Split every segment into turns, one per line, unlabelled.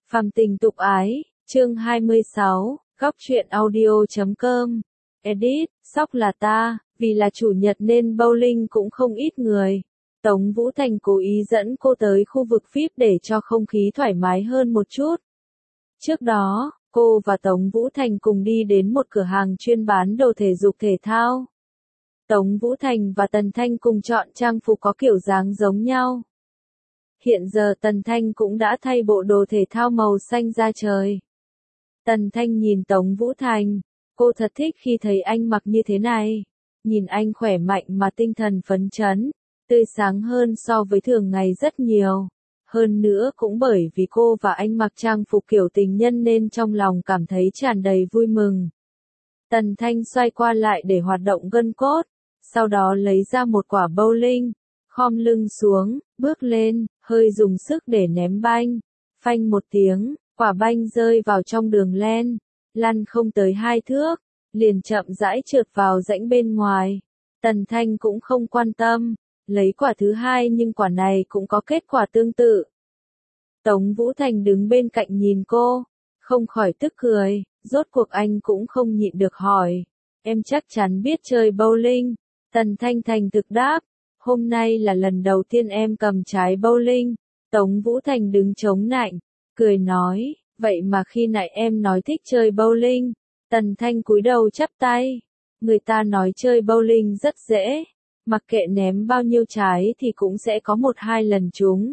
Phàm tình tục ái, chương 26, góc truyện audio.com. Edit, sóc là ta, vì là chủ nhật nên bowling cũng không ít người. Tống Vũ Thành cố ý dẫn cô tới khu vực VIP để cho không khí thoải mái hơn một chút. Trước đó, cô và Tống Vũ Thành cùng đi đến một cửa hàng chuyên bán đồ thể dục thể thao. Tống Vũ Thành và Tần Thanh cùng chọn trang phục có kiểu dáng giống nhau. Hiện giờ Tần Thanh cũng đã thay bộ đồ thể thao màu xanh da trời. Tần Thanh nhìn Tống Vũ Thành, cô thật thích khi thấy anh mặc như thế này. Nhìn anh khỏe mạnh mà tinh thần phấn chấn, tươi sáng hơn so với thường ngày rất nhiều. Hơn nữa cũng bởi vì cô và anh mặc trang phục kiểu tình nhân nên trong lòng cảm thấy tràn đầy vui mừng. Tần Thanh xoay qua lại để hoạt động gân cốt, sau đó lấy ra một quả bowling, khom lưng xuống, bước lên, hơi dùng sức để ném banh. Phanh một tiếng, quả banh rơi vào trong đường len, lăn không tới 2 thước, liền chậm rãi trượt vào rãnh bên ngoài. Tần Thanh cũng không quan tâm, lấy quả thứ hai nhưng quả này cũng có kết quả tương tự. Tống Vũ Thành đứng bên cạnh nhìn cô, không khỏi tức cười, rốt cuộc anh cũng không nhịn được hỏi. Em chắc chắn biết chơi bowling. Tần Thanh thành thực đáp, hôm nay là lần đầu tiên em cầm trái bowling. Tống Vũ Thành đứng chống nạnh, cười nói, vậy mà khi nãy em nói thích chơi bowling. Tần Thanh cúi đầu chắp tay, người ta nói chơi bowling rất dễ, mặc kệ ném bao nhiêu trái thì cũng sẽ có 1-2 lần trúng.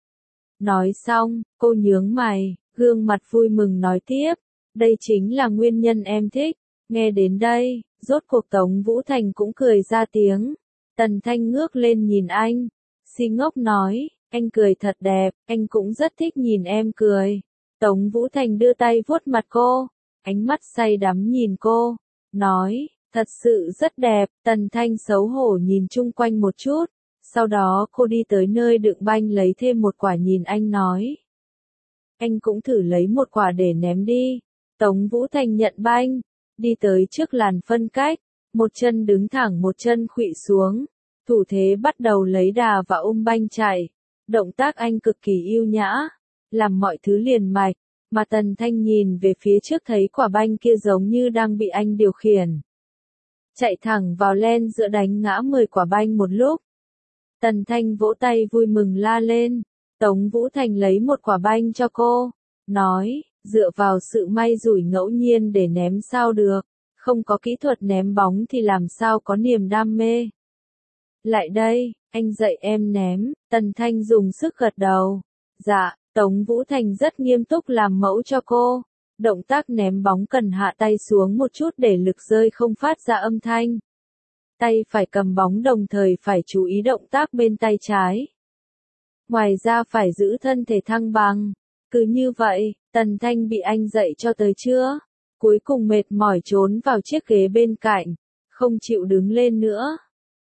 Nói xong, cô nhướng mày, gương mặt vui mừng nói tiếp, đây chính là nguyên nhân em thích. Nghe đến đây, rốt cuộc Tống Vũ Thành cũng cười ra tiếng. Tần Thanh ngước lên nhìn anh, si ngốc nói, anh cười thật đẹp, anh cũng rất thích nhìn em cười. Tống Vũ Thành đưa tay vuốt mặt cô, ánh mắt say đắm nhìn cô, nói, thật sự rất đẹp. Tần Thanh xấu hổ nhìn chung quanh một chút, sau đó cô đi tới nơi đựng banh lấy thêm một quả nhìn anh nói. Anh cũng thử lấy một quả để ném đi. Tống Vũ Thành nhận banh, đi tới trước làn phân cách, một chân đứng thẳng một chân khuỵu xuống, thủ thế bắt đầu lấy đà và banh chạy. Động tác anh cực kỳ yêu nhã, làm mọi thứ liền mạch, mà Tần Thanh nhìn về phía trước thấy quả banh kia giống như đang bị anh điều khiển. Chạy thẳng vào len giữa đánh ngã 10 quả banh một lúc. Tần Thanh vỗ tay vui mừng la lên, Tống Vũ Thành lấy một quả banh cho cô, nói, dựa vào sự may rủi ngẫu nhiên để ném sao được, không có kỹ thuật ném bóng thì làm sao có niềm đam mê. Lại đây, anh dạy em ném. Tần Thanh dùng sức gật đầu. Dạ, Tống Vũ Thành rất nghiêm túc làm mẫu cho cô. Động tác ném bóng cần hạ tay xuống một chút để lực rơi không phát ra âm thanh. Tay phải cầm bóng đồng thời phải chú ý động tác bên tay trái. Ngoài ra phải giữ thân thể thăng bằng. Cứ như vậy, Tần Thanh bị anh dạy cho tới trưa. Cuối cùng mệt mỏi trốn vào chiếc ghế bên cạnh. Không chịu đứng lên nữa.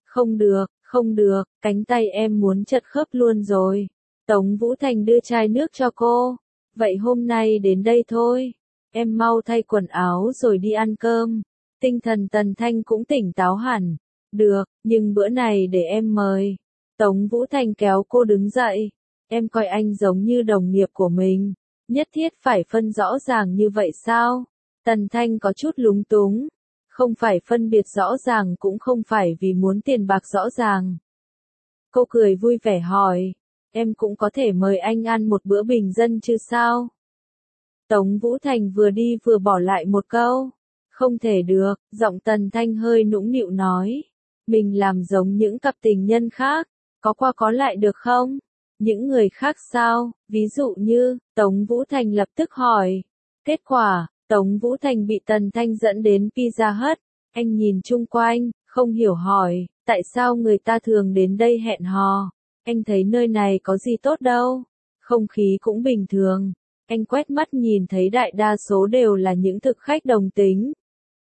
Không được, cánh tay em muốn chật khớp luôn rồi. Tống Vũ Thành đưa chai nước cho cô. Vậy hôm nay đến đây thôi. Em mau thay quần áo rồi đi ăn cơm. Tinh thần Tần Thanh cũng tỉnh táo hẳn. Được, nhưng bữa này để em mời. Tống Vũ Thành kéo cô đứng dậy. Em coi anh giống như đồng nghiệp của mình. Nhất thiết phải phân rõ ràng như vậy sao? Tần Thanh có chút lúng túng. Không phải phân biệt rõ ràng cũng không phải vì muốn tiền bạc rõ ràng. Cô cười vui vẻ hỏi, em cũng có thể mời anh ăn một bữa bình dân chứ sao? Tống Vũ Thành vừa đi vừa bỏ lại một câu, không thể được. Giọng Tần Thanh hơi nũng nịu nói, mình làm giống những cặp tình nhân khác, có qua có lại được không? Những người khác sao? Ví dụ như, Tống Vũ Thành lập tức hỏi. Kết quả, Tống Vũ Thành bị Tần Thanh dẫn đến Pizza Hut. Anh nhìn chung quanh, không hiểu hỏi, tại sao người ta thường đến đây hẹn hò? Anh thấy nơi này có gì tốt đâu. Không khí cũng bình thường. Anh quét mắt nhìn thấy đại đa số đều là những thực khách đồng tính.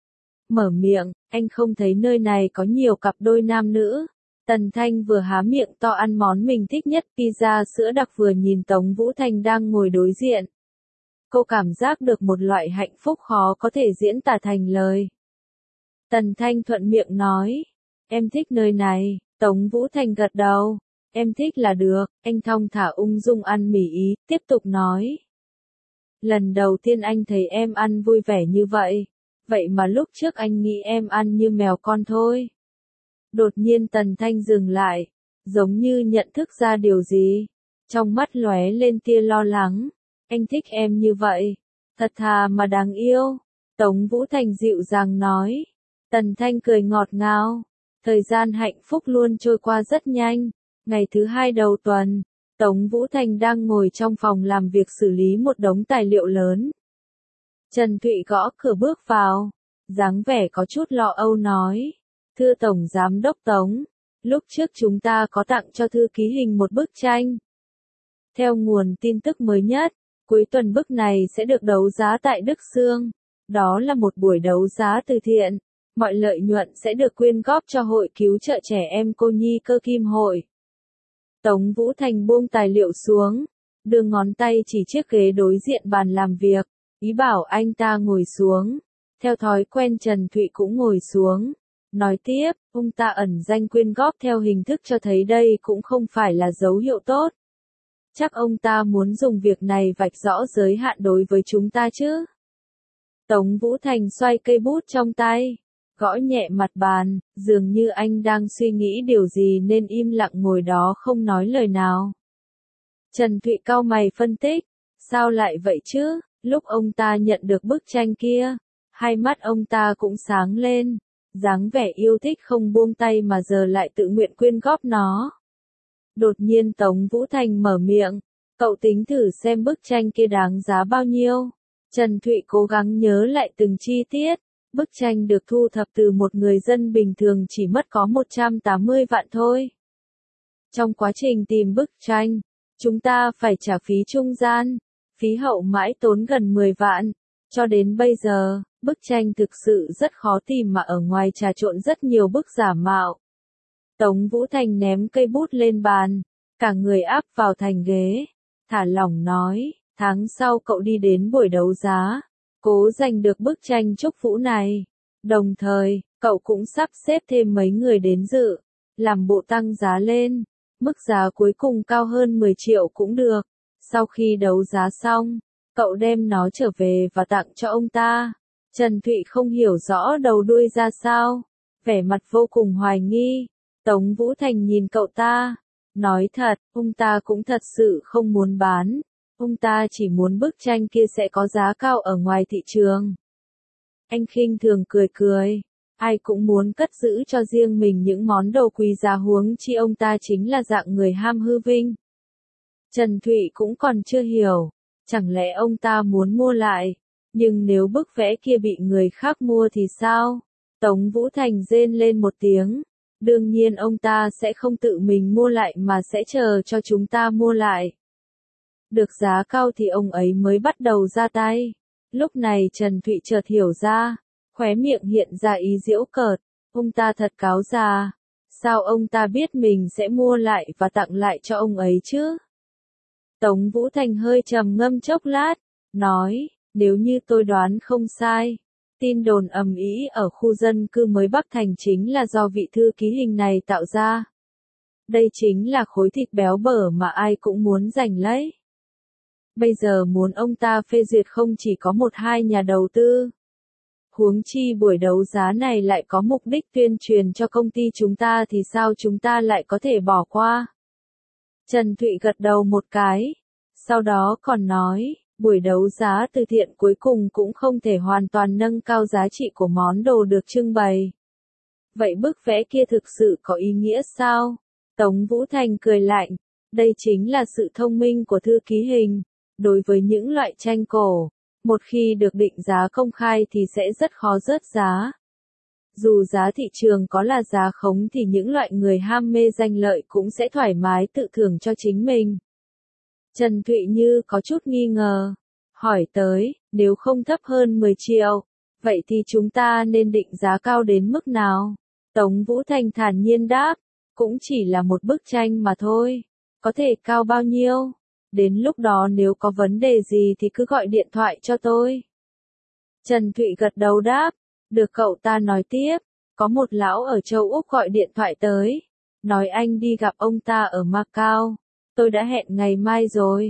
Mở miệng, anh không thấy nơi này có nhiều cặp đôi nam nữ. Tần Thanh vừa há miệng to ăn món mình thích nhất pizza sữa đặc vừa nhìn Tống Vũ Thành đang ngồi đối diện. Cô cảm giác được một loại hạnh phúc khó có thể diễn tả thành lời. Tần Thanh thuận miệng nói, em thích nơi này. Tống Vũ Thành gật đầu, em thích là được. Anh thong thả ung dung ăn mì Ý, tiếp tục nói. Lần đầu tiên anh thấy em ăn vui vẻ như vậy. Vậy mà lúc trước anh nghĩ em ăn như mèo con thôi. Đột nhiên Tần Thanh dừng lại, giống như nhận thức ra điều gì. Trong mắt lóe lên tia lo lắng. Anh thích em như vậy. Thật thà mà đáng yêu. Tống Vũ Thành dịu dàng nói. Tần Thanh cười ngọt ngào. Thời gian hạnh phúc luôn trôi qua rất nhanh. Ngày thứ 2 đầu tuần, Tống Vũ Thành đang ngồi trong phòng làm việc xử lý một đống tài liệu lớn. Trần Thụy gõ cửa bước vào, dáng vẻ có chút lo âu nói. Thưa Tổng Giám đốc Tống, lúc trước chúng ta có tặng cho thư ký hình một bức tranh. Theo nguồn tin tức mới nhất, cuối tuần bức này sẽ được đấu giá tại Đức Xương. Đó là một buổi đấu giá từ thiện. Mọi lợi nhuận sẽ được quyên góp cho Hội Cứu trợ Trẻ Em Cô Nhi Cơ Kim Hội. Tống Vũ Thành buông tài liệu xuống, đưa ngón tay chỉ chiếc ghế đối diện bàn làm việc, ý bảo anh ta ngồi xuống. Theo thói quen Trần Thụy cũng ngồi xuống. Nói tiếp, ông ta ẩn danh quyên góp theo hình thức cho thấy đây cũng không phải là dấu hiệu tốt. Chắc ông ta muốn dùng việc này vạch rõ giới hạn đối với chúng ta chứ. Tống Vũ Thành xoay cây bút trong tay, gõ nhẹ mặt bàn, dường như anh đang suy nghĩ điều gì nên im lặng ngồi đó không nói lời nào. Trần Thụy cau mày phân tích, sao lại vậy chứ, lúc ông ta nhận được bức tranh kia, hai mắt ông ta cũng sáng lên, dáng vẻ yêu thích không buông tay mà giờ lại tự nguyện quyên góp nó. Đột nhiên Tống Vũ Thành mở miệng, cậu tính thử xem bức tranh kia đáng giá bao nhiêu. Trần Thụy cố gắng nhớ lại từng chi tiết. Bức tranh được thu thập từ một người dân bình thường chỉ mất có 180 vạn thôi. Trong quá trình tìm bức tranh, chúng ta phải trả phí trung gian, phí hậu mãi tốn gần 10 vạn. Cho đến bây giờ, bức tranh thực sự rất khó tìm mà ở ngoài trà trộn rất nhiều bức giả mạo. Tống Vũ Thành ném cây bút lên bàn, cả người áp vào thành ghế, thả lỏng nói, tháng sau cậu đi đến buổi đấu giá. Cố giành được bức tranh chúc phũ này. Đồng thời, cậu cũng sắp xếp thêm mấy người đến dự, làm bộ tăng giá lên. Mức giá cuối cùng cao hơn 10 triệu cũng được. Sau khi đấu giá xong, cậu đem nó trở về và tặng cho ông ta. Trần Thụy không hiểu rõ đầu đuôi ra sao, vẻ mặt vô cùng hoài nghi. Tống Vũ Thành nhìn cậu ta, nói thật, ông ta cũng thật sự không muốn bán. Ông ta chỉ muốn bức tranh kia sẽ có giá cao ở ngoài thị trường. Anh khinh thường cười cười. Ai cũng muốn cất giữ cho riêng mình những món đồ quý giá huống chi ông ta chính là dạng người ham hư vinh. Trần Thụy cũng còn chưa hiểu. Chẳng lẽ ông ta muốn mua lại? Nhưng nếu bức vẽ kia bị người khác mua thì sao? Tống Vũ Thành rên lên một tiếng. Đương nhiên ông ta sẽ không tự mình mua lại mà sẽ chờ cho chúng ta mua lại. Được giá cao thì ông ấy mới bắt đầu ra tay. Lúc này Trần Thụy chợt hiểu ra, khóe miệng hiện ra ý giễu cợt. Ông ta thật cáo già. Sao ông ta biết mình sẽ mua lại và tặng lại cho ông ấy chứ? Tống Vũ Thành hơi trầm ngâm chốc lát, nói, nếu như tôi đoán không sai, tin đồn ầm ĩ ở khu dân cư mới Bắc Thành chính là do vị thư ký hình này tạo ra. Đây chính là khối thịt béo bở mà ai cũng muốn giành lấy. Bây giờ muốn ông ta phê duyệt không chỉ có một hai nhà đầu tư. Huống chi buổi đấu giá này lại có mục đích tuyên truyền cho công ty chúng ta thì sao chúng ta lại có thể bỏ qua? Trần Thụy gật đầu một cái, sau đó còn nói, buổi đấu giá từ thiện cuối cùng cũng không thể hoàn toàn nâng cao giá trị của món đồ được trưng bày. Vậy bức vẽ kia thực sự có ý nghĩa sao? Tống Vũ Thành cười lạnh, đây chính là sự thông minh của thư ký hình. Đối với những loại tranh cổ, một khi được định giá công khai thì sẽ rất khó rớt giá. Dù giá thị trường có là giá khống thì những loại người ham mê danh lợi cũng sẽ thoải mái tự thưởng cho chính mình. Trần Thụy như có chút nghi ngờ, hỏi tới, nếu không thấp hơn 10 triệu, vậy thì chúng ta nên định giá cao đến mức nào? Tống Vũ Thành thản nhiên đáp, cũng chỉ là một bức tranh mà thôi, có thể cao bao nhiêu? Đến lúc đó nếu có vấn đề gì thì cứ gọi điện thoại cho tôi. Trần Thụy gật đầu đáp, được cậu ta nói tiếp, có một lão ở châu Úc gọi điện thoại tới, nói anh đi gặp ông ta ở Macau, tôi đã hẹn ngày mai rồi.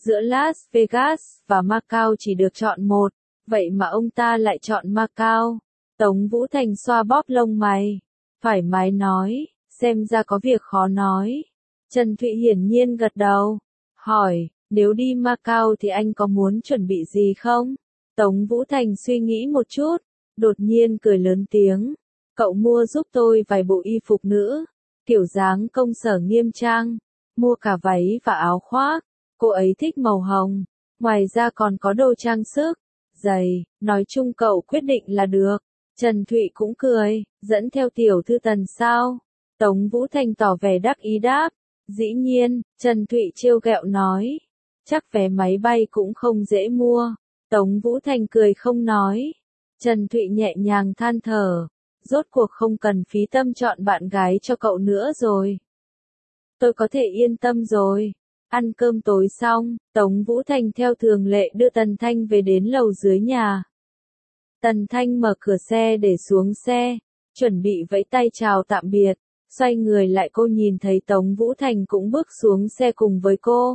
giữa Las Vegas và Macau chỉ được chọn một, vậy mà ông ta lại chọn Macau. Tống Vũ Thành xoa bóp lông mày, thoải mái nói, xem ra có việc khó nói. Trần Thụy hiển nhiên gật đầu, hỏi, nếu đi Macau thì anh có muốn chuẩn bị gì không? Tống Vũ Thành suy nghĩ một chút, đột nhiên cười lớn tiếng, cậu mua giúp tôi vài bộ y phục nữ, kiểu dáng công sở nghiêm trang, mua cả váy và áo khoác, cô ấy thích màu hồng, ngoài ra còn có đồ trang sức, giày, nói chung cậu quyết định là được. Trần Thụy cũng cười, dẫn theo tiểu thư Tần sao? Tống Vũ Thành tỏ vẻ đắc ý đáp, dĩ nhiên. Trần Thụy trêu ghẹo nói, chắc vé máy bay cũng không dễ mua. Tống Vũ Thành cười không nói. Trần Thụy nhẹ nhàng than thở, rốt cuộc không cần phí tâm chọn bạn gái cho cậu nữa rồi. Tôi có thể yên tâm rồi. Ăn cơm tối xong, Tống Vũ Thành theo thường lệ đưa Tần Thanh về đến lầu dưới nhà. Tần Thanh mở cửa xe để xuống xe, chuẩn bị vẫy tay chào tạm biệt, xoay người lại cô nhìn thấy Tống Vũ Thành cũng bước xuống xe cùng với cô.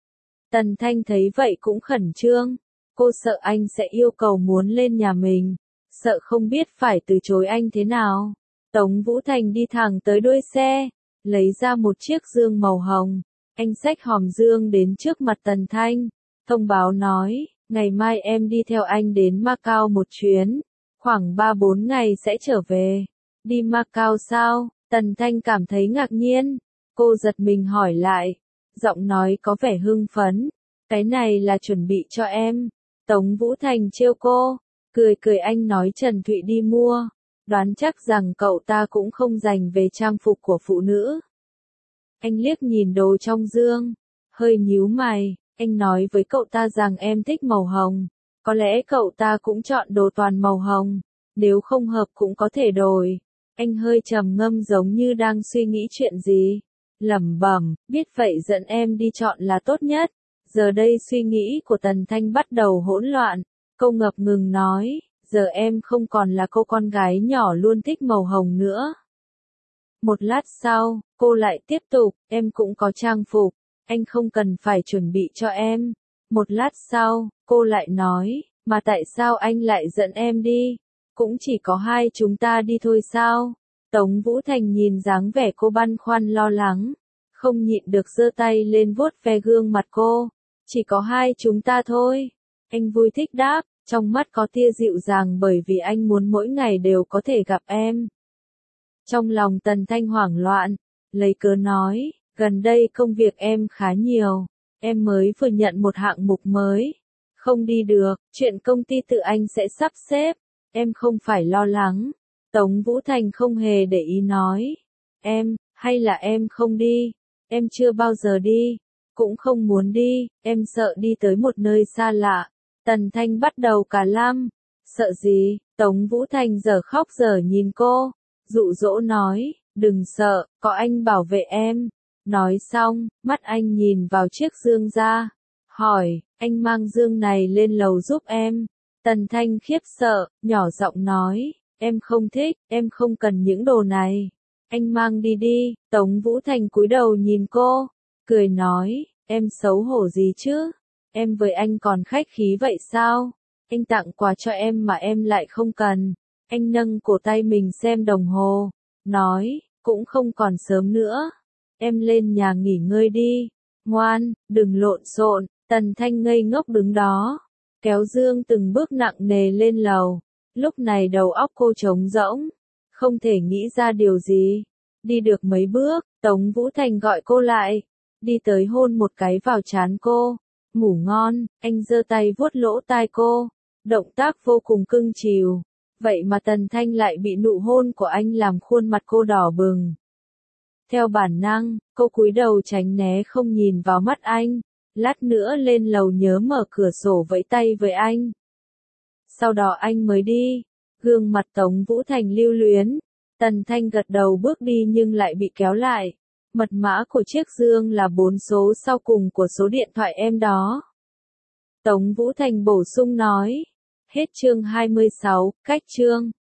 Tần Thanh thấy vậy cũng khẩn trương, cô sợ anh sẽ yêu cầu muốn lên nhà mình, sợ không biết phải từ chối anh thế nào. Tống Vũ Thành đi thẳng tới đuôi xe, lấy ra một chiếc dương màu hồng, anh xách hòm dương đến trước mặt Tần Thanh, thông báo nói, ngày mai em đi theo anh đến Macau một chuyến, khoảng 3-4 ngày sẽ trở về. Đi Macau sao? Tần Thanh cảm thấy ngạc nhiên, cô giật mình hỏi lại, giọng nói có vẻ hưng phấn, cái này là chuẩn bị cho em. Tống Vũ Thành trêu cô, cười cười anh nói Trần Thụy đi mua, đoán chắc rằng cậu ta cũng không dành về trang phục của phụ nữ. Anh liếc nhìn đồ trong dương, hơi nhíu mày, anh nói với cậu ta rằng em thích màu hồng, có lẽ cậu ta cũng chọn đồ toàn màu hồng, nếu không hợp cũng có thể đổi. Anh hơi trầm ngâm giống như đang suy nghĩ chuyện gì, lẩm bẩm, biết vậy dẫn em đi chọn là tốt nhất. Giờ đây suy nghĩ của Tần Thanh bắt đầu hỗn loạn, cô ngập ngừng nói, giờ em không còn là cô con gái nhỏ luôn thích màu hồng nữa. Một lát sau, cô lại tiếp tục, em cũng có trang phục, anh không cần phải chuẩn bị cho em. Một lát sau, cô lại nói, mà tại sao anh lại dẫn em đi? Cũng chỉ có hai chúng ta đi thôi sao? Tống Vũ Thành nhìn dáng vẻ cô băn khoăn lo lắng, không nhịn được giơ tay lên vuốt ve gương mặt cô. Chỉ có hai chúng ta thôi. Anh vui thích đáp, trong mắt có tia dịu dàng bởi vì anh muốn mỗi ngày đều có thể gặp em. Trong lòng Tần Thanh hoảng loạn, lấy cớ nói, gần đây công việc em khá nhiều, em mới vừa nhận một hạng mục mới. Không đi được, chuyện công ty tự anh sẽ sắp xếp, em không phải lo lắng. Tống Vũ Thành không hề để ý nói, hay là em không đi, em chưa bao giờ đi, cũng không muốn đi, em sợ đi tới một nơi xa lạ. Tần Thanh bắt đầu cả lăm, sợ gì? Tống Vũ Thành giờ khóc giờ nhìn cô, dụ dỗ nói, đừng sợ, có anh bảo vệ em. Nói xong, mắt anh nhìn vào chiếc dương ra, hỏi, anh mang dương này lên lầu giúp em. Tần Thanh khiếp sợ, nhỏ giọng nói, em không thích, em không cần những đồ này. Anh mang đi đi. Tống Vũ Thành cúi đầu nhìn cô, cười nói, em xấu hổ gì chứ? Em với anh còn khách khí vậy sao? Anh tặng quà cho em mà em lại không cần. Anh nâng cổ tay mình xem đồng hồ, nói, cũng không còn sớm nữa. Em lên nhà nghỉ ngơi đi. Ngoan, đừng lộn xộn. Tần Thanh ngây ngốc đứng đó, kéo dương từng bước nặng nề lên lầu. Lúc này đầu óc cô trống rỗng, không thể nghĩ ra điều gì. Đi được mấy bước, Tống Vũ Thành gọi cô lại, đi tới hôn một cái vào trán cô. Ngủ ngon. Anh giơ tay vuốt lỗ tai cô, động tác vô cùng cưng chiều. Vậy mà Tần Thanh lại bị nụ hôn của anh làm khuôn mặt cô đỏ bừng. Theo bản năng, cô cúi đầu tránh né không nhìn vào mắt anh. Lát nữa lên lầu nhớ mở cửa sổ vẫy tay với anh. Sau đó anh mới đi. Gương mặt Tống Vũ Thành lưu luyến. Tần Thanh gật đầu bước đi nhưng lại bị kéo lại. Mật mã của chiếc dương là 4 số sau cùng của số điện thoại em đó. Tống Vũ Thành bổ sung nói. Hết chương 26, cách chương.